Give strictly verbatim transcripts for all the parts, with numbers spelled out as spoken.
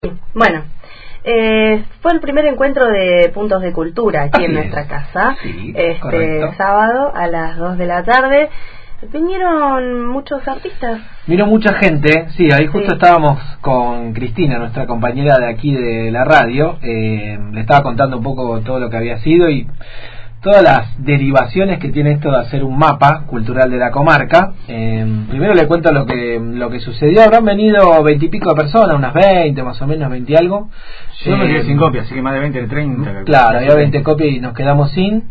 Bueno, eh, fue el primer encuentro de puntos de cultura aquí Así en es. nuestra casa, Sí, este correcto. sábado a las dos de la tarde. Vinieron muchos artistas. Vino mucha gente, sí, ahí justo Sí. estábamos con Cristina, nuestra compañera de aquí de la radio, eh, le estaba contando un poco todo lo que había sido y todas las derivaciones que tiene esto de hacer un mapa cultural de la comarca. Eh, primero le cuento lo que lo que sucedió. Habrán venido veintipico de personas, unas veinte más o menos, veinte y algo. Yo me Eh, quedé sin copias, así que más de veinte, de treinta. Claro, había veinte copias y nos quedamos sin.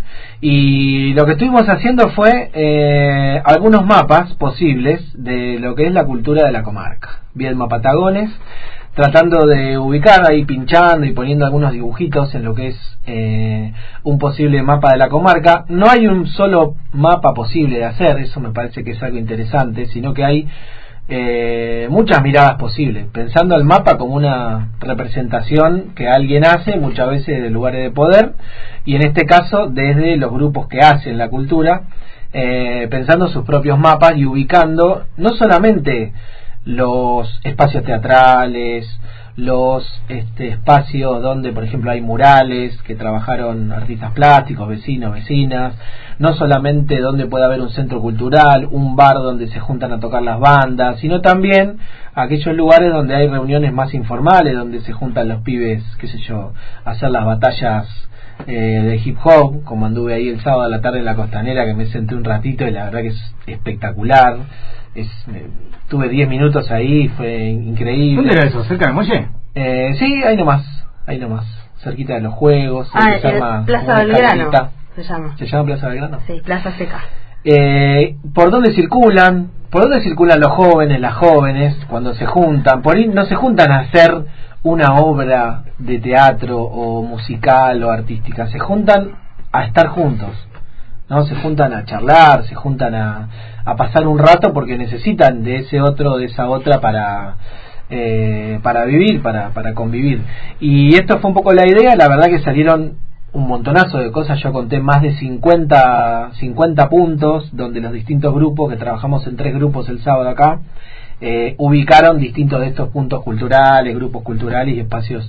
Y lo que estuvimos haciendo fue eh, algunos mapas posibles de lo que es la cultura de la comarca. Viedma Patagones, tratando de ubicar ahí, pinchando y poniendo algunos dibujitos en lo que es eh, un posible mapa de la comarca. No hay un solo mapa posible de hacer, eso me parece que es algo interesante, sino que hay eh, muchas miradas posibles, pensando el mapa como una representación que alguien hace muchas veces de lugares de poder, y en este caso desde los grupos que hacen la cultura, eh, pensando sus propios mapas y ubicando no solamente los espacios teatrales, los este, espacios donde por ejemplo hay murales que trabajaron artistas plásticos, vecinos, vecinas, no solamente donde puede haber un centro cultural, un bar donde se juntan a tocar las bandas, sino también aquellos lugares donde hay reuniones más informales, donde se juntan los pibes, qué sé yo, a hacer las batallas eh, de hip hop, como anduve ahí el sábado a la tarde en la Costanera, que me senté un ratito y la verdad que es espectacular. Es, eh, tuve diez minutos ahí, fue increíble. ¿Dónde era eso? ¿Cerca del muelle? Eh, sí, ahí nomás, ahí nomás, cerquita de los juegos. Ah, se el llama Plaza una Belgrano caleta. se llama. ¿Se llama Plaza Belgrano? Sí, Plaza Seca. Eh, ¿Por dónde circulan? ¿Por dónde circulan los jóvenes, las jóvenes, cuando se juntan? Por ahí no se juntan a hacer una obra de teatro o musical o artística, se juntan a estar juntos, ¿no? Se juntan a charlar, se juntan a, a pasar un rato porque necesitan de ese otro, de esa otra para eh, para vivir, para, para convivir. Y esto fue un poco la idea. La verdad que salieron un montonazo de cosas. Yo conté más de cincuenta puntos donde los distintos grupos, que trabajamos en tres grupos el sábado acá, eh, ubicaron distintos de estos puntos culturales, grupos culturales y espacios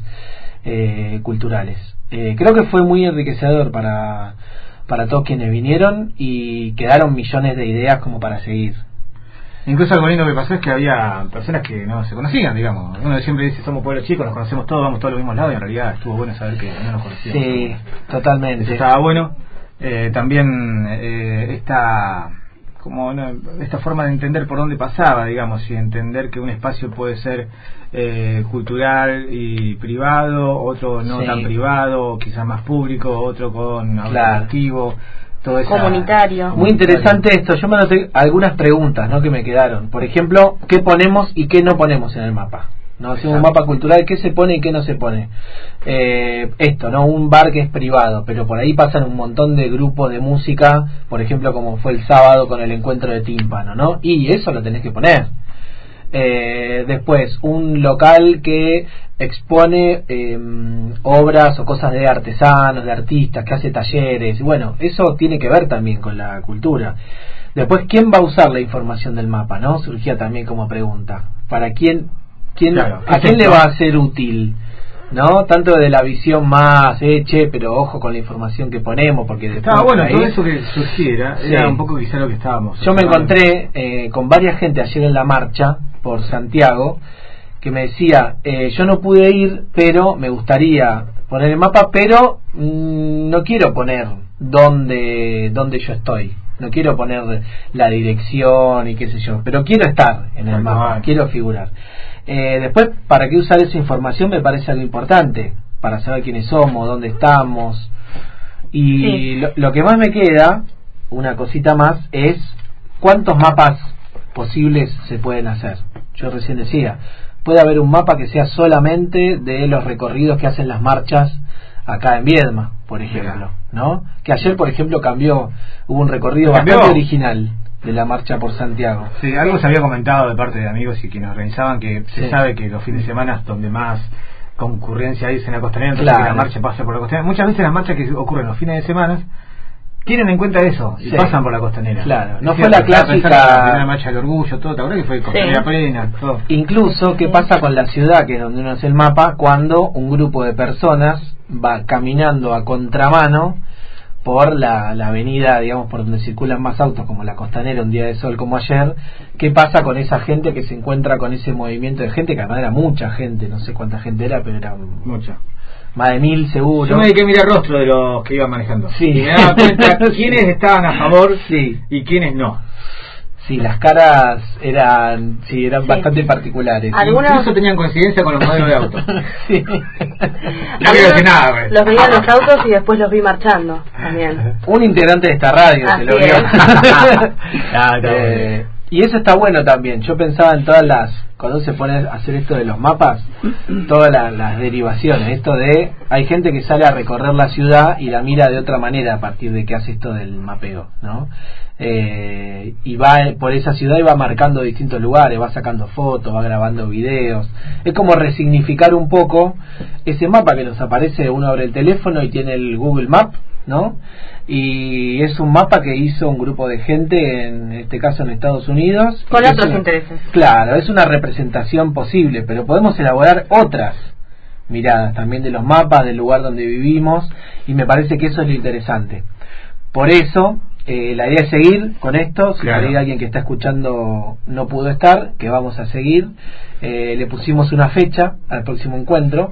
eh, culturales. Eh, creo que fue muy enriquecedor para para todos quienes vinieron y quedaron millones de ideas como para seguir. Incluso algo lindo que pasó es que había personas que no se conocían, digamos. Uno siempre dice, somos pueblos chicos, nos conocemos todos, vamos todos a los mismos lados, y en realidad estuvo bueno saber que no nos conocíamos. Sí, totalmente. Eso estaba bueno. Eh, también eh, esta, como no, esta forma de entender por dónde pasaba, digamos, y entender que un espacio puede ser eh, cultural y privado, otro no Sí. tan privado, quizás más público, otro con Claro. activo. Todo esa, Comunitario. Muy interesante esto. Yo me anoté algunas preguntas, ¿no?, que me quedaron. Por ejemplo, ¿qué ponemos y qué no ponemos en el mapa? No hacemos un mapa cultural, ¿qué se pone y qué no se pone? Eh, esto, ¿no? Un bar que es privado, pero por ahí pasan un montón de grupos de música, por ejemplo, como fue el sábado con el encuentro de tímpano, ¿no? Y eso lo tenés que poner. Eh, después, un local que expone eh, obras o cosas de artesanos, de artistas, que hace talleres. Bueno, eso tiene que ver también con la cultura. Después, ¿quién va a usar la información del mapa, no? Surgía también como pregunta. ¿Para quién, quién Claro, a quién le va a ser útil? ¿No? Tanto de la visión más, eh, che, pero ojo con la información que ponemos, porque después estaba bueno, ahí, todo eso que surgiera Sí. era un poco quizá lo que estábamos. Yo me encontré eh, con varias gente ayer en la marcha por Santiago que me decía, eh, yo no pude ir, pero me gustaría poner el mapa, pero mmm, no quiero poner dónde, dónde yo estoy, no quiero poner la dirección y qué sé yo, pero quiero estar en el mapa, quiero figurar. Eh, después, ¿para qué usar esa información? Me parece algo importante, para saber quiénes somos, dónde estamos. Y sí. lo, lo que más me queda, una cosita más, es cuántos mapas posibles se pueden hacer. Yo recién decía, puede haber un mapa que sea solamente de los recorridos que hacen las marchas acá en Viedma, por ejemplo, ¿no? Que ayer, por ejemplo, cambió, hubo un recorrido ¿Cambió? bastante original de la marcha por Santiago. Sí, algo se había comentado de parte de amigos y que nos organizaban, que se Sí. sabe que los fines de semana es donde más concurrencia hay es en la Costanera, entonces Claro. que la marcha pasa por la Costanera. Muchas veces las marchas que ocurren los fines de semana tienen en cuenta eso y sí. pasan por la costanera. Claro, no es fue cierto, la clásica la primera marcha del orgullo, todo, ¿te acuerdas que fue costanera Sí. plena, todo? Incluso, ¿qué pasa con la ciudad, que es donde uno hace el mapa, cuando un grupo de personas va caminando a contramano por la, la avenida, digamos, por donde circulan más autos, como la costanera, un día de sol como ayer? ¿Qué pasa con esa gente que se encuentra con ese movimiento de gente, que además era mucha gente, no sé cuánta gente era, pero era Mucha. más de mil seguro? Yo me dediqué a mirar rostro de los que iban manejando. Sí. Y me daba cuenta quiénes estaban a favor Sí. y quiénes no. Sí, las caras eran, sí, eran Sí. bastante particulares. Algunos- Incluso tenían coincidencia con los modelos de auto. Sí. No quiero decir nada, güey. Los veía en los autos y después los vi marchando también. Un integrante de esta radio Así se lo vio. es. Ah, está Eh, bueno. y eso está bueno también. Yo pensaba en todas las, cuando se pone a hacer esto de los mapas, todas la- las derivaciones. Esto de, hay gente que sale a recorrer la ciudad y la mira de otra manera a partir de que hace esto del mapeo, ¿no? Eh, y va por esa ciudad y va marcando distintos lugares, va sacando fotos, va grabando videos. Es como resignificar un poco ese mapa que nos aparece. Uno abre el teléfono y tiene el Google Map, ¿no? Y es un mapa que hizo un grupo de gente, en este caso en Estados Unidos, Con y es otros una- intereses. Claro, es una representación posible, pero podemos elaborar otras miradas también de los mapas, del lugar donde vivimos, y me parece que eso es lo interesante. Por eso, eh, la idea es seguir con esto. Si Claro. por ahí alguien que está escuchando no pudo estar, que vamos a seguir. Eh, le pusimos una fecha al próximo encuentro,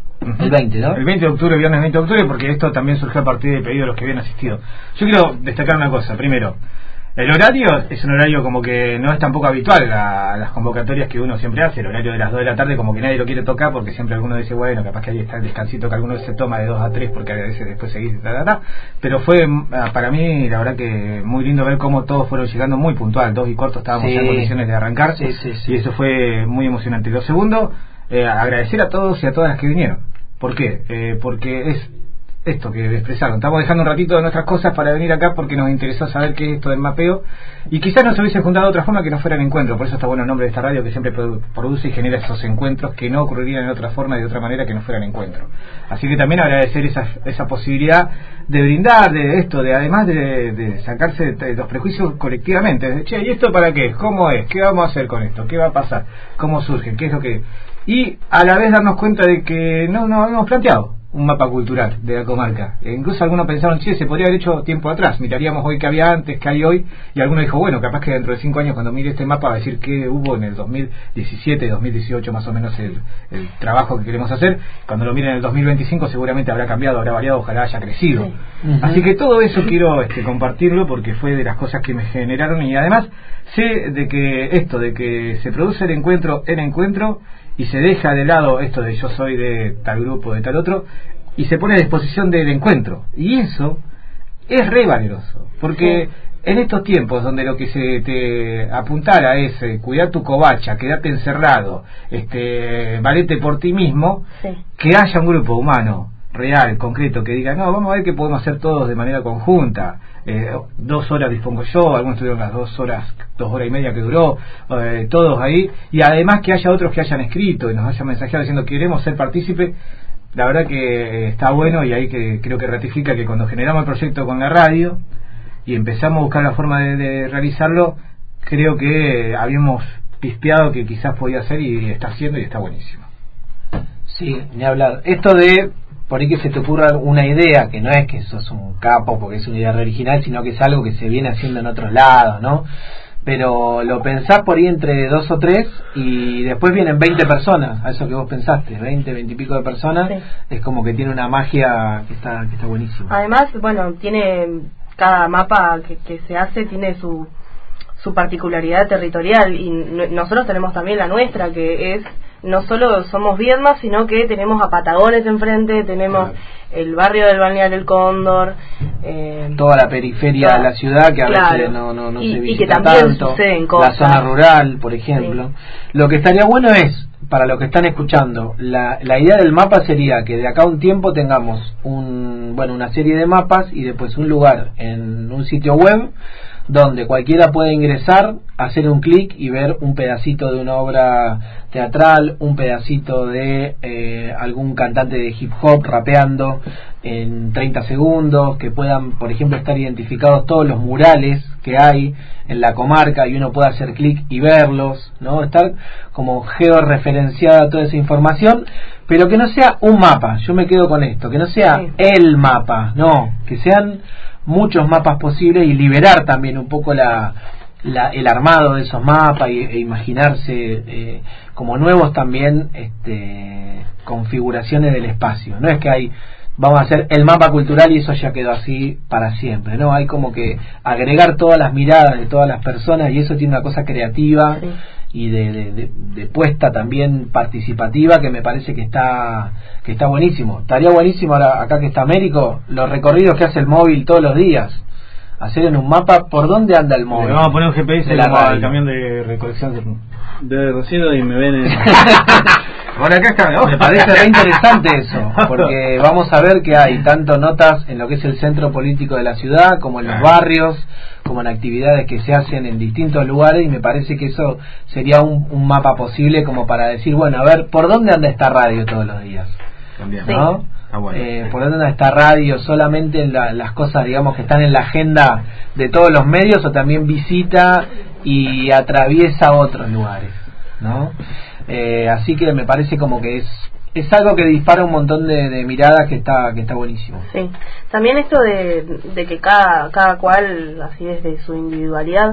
el veinte, ¿no? El veinte de octubre, viernes veinte de octubre, porque esto también surgió a partir del pedido de los que habían asistido. Yo quiero destacar una cosa. Primero, el horario es un horario como que no es tampoco habitual a, a las convocatorias que uno siempre hace. El horario de las dos de la tarde como que nadie lo quiere tocar, porque siempre alguno dice, bueno, capaz que ahí está el descansito que alguno se toma de dos a tres porque a veces después seguís, ta, ta, ta. Pero fue para mí, la verdad que muy lindo ver cómo todos fueron llegando muy puntual. Dos y cuarto estábamos Sí. ya en condiciones de arrancar. Sí, sí, sí. Y eso fue muy emocionante. Lo segundo, eh, agradecer a todos y a todas las que vinieron. ¿Por qué? Eh, porque es esto que expresaron. Estamos dejando un ratito de nuestras cosas para venir acá porque nos interesó saber qué es esto del mapeo, y quizás nos hubiese juntado de otra forma que no fuera el encuentro. Por eso está bueno el nombre de esta radio, que siempre produ- produce y genera esos encuentros que no ocurrirían de otra forma y de otra manera que no fuera el encuentro. Así que también agradecer esa, esa posibilidad de brindar de esto, de además de, de sacarse de los prejuicios colectivamente. De, che, ¿y esto para qué? ¿Cómo es? ¿Qué vamos a hacer con esto? ¿Qué va a pasar? ¿Cómo surge? ¿Qué es lo que...? Y a la vez darnos cuenta de que no nos habíamos planteado un mapa cultural de la comarca. E incluso algunos pensaron, che, se podría haber hecho tiempo atrás, miraríamos hoy qué había antes, qué hay hoy, y alguno dijo, bueno, capaz que dentro de cinco años cuando mire este mapa va a decir qué hubo en el dos mil diecisiete, dos mil dieciocho, más o menos el, el trabajo que queremos hacer. Cuando lo miren en el dos mil veinticinco seguramente habrá cambiado, habrá variado, ojalá haya crecido. Sí. Uh-huh. Así que todo eso quiero este, compartirlo porque fue de las cosas que me generaron, y además sé de que esto, de que se produce el encuentro en encuentro y se deja de lado esto de yo soy de tal grupo, de tal otro, y se pone a disposición del encuentro, y eso es re valeroso, porque sí. En estos tiempos donde lo que se te apuntara es eh, cuidar tu covacha, quedarte encerrado, este, valete por ti mismo, sí. Que haya un grupo humano real, concreto, que diga, no, vamos a ver qué podemos hacer todos de manera conjunta. Eh, dos horas dispongo yo, algunos tuvieron las dos horas, dos horas y media que duró, eh, todos ahí, y además que haya otros que hayan escrito y nos hayan mensajeado diciendo queremos ser partícipes. La verdad que está bueno, y ahí que creo que ratifica que cuando generamos el proyecto con la radio y empezamos a buscar la forma de, de realizarlo, creo que habíamos pispeado que quizás podía ser, y está haciendo, y está buenísimo. Sí, ni hablar. Esto de por ahí que se te ocurra una idea, que no es que sos un capo porque es una idea original, sino que es algo que se viene haciendo en otros lados, ¿no? Pero lo pensás por ahí entre dos o tres y después vienen veinte personas, a eso que vos pensaste, veinte, veinte y pico de personas, sí. Es como que tiene una magia que está que está buenísima. Además, bueno, tiene cada mapa que, que se hace tiene su su particularidad territorial, y n- nosotros tenemos también la nuestra, que es no solo somos Viedma, sino que tenemos a Patagones enfrente, tenemos claro. El barrio del Balneario del Cóndor, eh, toda la periferia toda, de la ciudad que a claro. veces no, no, no y, se visita y que también tanto, suceden cosas. La zona rural, por ejemplo. Sí. Lo que estaría bueno es, para los que están escuchando, la, la idea del mapa sería que de acá a un tiempo tengamos un bueno una serie de mapas y después un lugar en un sitio web donde cualquiera puede ingresar, hacer un clic y ver un pedacito de una obra teatral, un pedacito de eh, algún cantante de hip hop rapeando, en treinta segundos, que puedan, por ejemplo, estar identificados todos los murales que hay en la comarca y uno pueda hacer clic y verlos, ¿no? Estar como georreferenciada toda esa información, pero que no sea un mapa. Yo me quedo con esto, que no sea sí. el mapa, no, que sean muchos mapas posibles y liberar también un poco la, la el armado de esos mapas y, e imaginarse eh, como nuevos también este, configuraciones del espacio. No es que hay vamos a hacer el mapa cultural y eso ya quedó así para siempre, ¿no? Hay como que agregar todas las miradas de todas las personas y eso tiene una cosa creativa sí. y de, de, de, de puesta también participativa que me parece que está que está buenísimo. Estaría buenísimo ahora acá que está Américo, los recorridos que hace el móvil todos los días. Hacer en un mapa por dónde anda el móvil. Le vamos a poner un G P S de como al camión de recolección de, de residuos y me ven en... Bueno, acá está, ¿no? Me parece re interesante eso, porque vamos a ver que hay tanto notas en lo que es el centro político de la ciudad, como en los barrios, como en actividades que se hacen en distintos lugares, y me parece que eso sería un, un mapa posible como para decir, bueno, a ver, ¿por dónde anda esta radio todos los días? También, ¿no? Sí. Ah, bueno. eh, ¿Por dónde anda esta radio? ¿Solamente en la, las cosas, digamos, que están en la agenda de todos los medios o también visita y atraviesa otros lugares, ¿no? Eh, así que me parece como que es es algo que dispara un montón de, de miradas que está que está buenísimo. Sí, también esto de, de que cada cada cual, así desde su individualidad,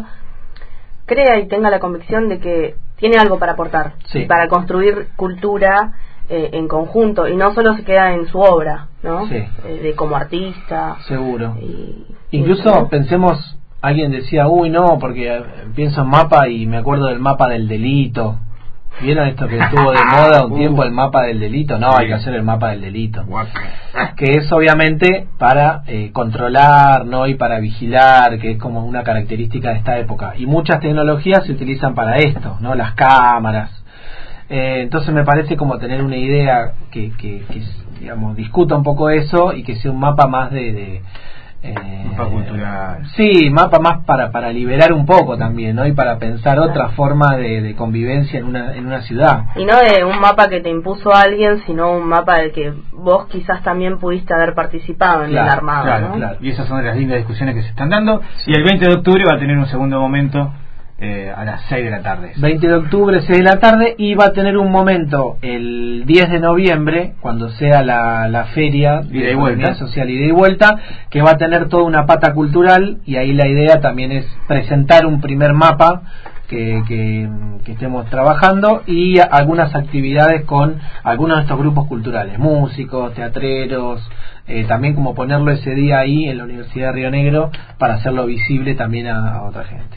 crea y tenga la convicción de que tiene algo para aportar, sí. y para construir cultura eh, en conjunto, y no solo se queda en su obra, ¿no? Sí. Eh, de como artista. Seguro. Y, Incluso y, ¿no? pensemos, alguien decía, uy, no, porque pienso en mapa y me acuerdo del mapa del delito. ¿Vieron esto que estuvo de moda un uh, tiempo, el mapa del delito? No, sí. hay que hacer el mapa del delito. Que es obviamente para eh, controlar, ¿no? Y para vigilar, que es como una característica de esta época. Y muchas tecnologías se utilizan para esto, ¿no? Las cámaras. Eh, entonces me parece como tener una idea que, que, que, digamos, discuta un poco eso y que sea un mapa más de... de Eh, mapa cultural. Sí, mapa más para para liberar un poco también, ¿no? Y para pensar otra forma de, de convivencia en una en una ciudad. Y no de un mapa que te impuso alguien, sino un mapa del que vos quizás también pudiste haber participado en claro, el armado, claro, ¿no? Claro. Y esas son de las lindas discusiones que se están dando. Sí. Y el veinte de octubre va a tener un segundo momento eh, a las seis de la tarde. veinte de octubre, seis de la tarde, y va a tener un momento el diez de noviembre, cuando sea la, la feria ida y vuelta social ida y vuelta, que va a tener toda una pata cultural, y ahí la idea también es presentar un primer mapa que, que, que estemos trabajando y algunas actividades con algunos de estos grupos culturales, músicos, teatreros, eh, también como ponerlo ese día ahí en la Universidad de Río Negro para hacerlo visible también a, a otra gente.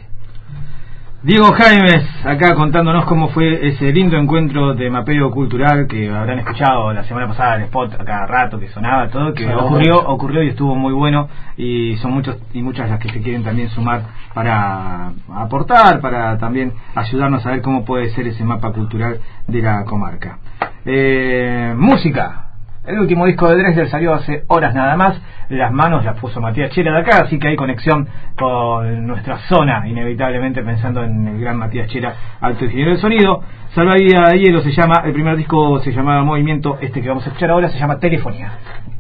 Diego Jaimes, acá contándonos cómo fue ese lindo encuentro de mapeo cultural que habrán escuchado la semana pasada en spot a cada rato que sonaba todo, que sonaba ocurrió mucho. ocurrió y estuvo muy bueno, y son muchos y muchas las que se quieren también sumar para aportar, para también ayudarnos a ver cómo puede ser ese mapa cultural de la comarca. Eh, música. El último disco de Dresler salió hace horas nada más. Las manos las puso Matías Chela de acá, así que hay conexión con nuestra zona, inevitablemente pensando en el gran Matías Chela, alto ingeniero del sonido. Salvavidas de Hielo se llama, el primer disco se llamaba Movimiento, este que vamos a escuchar ahora se llama Telefonía.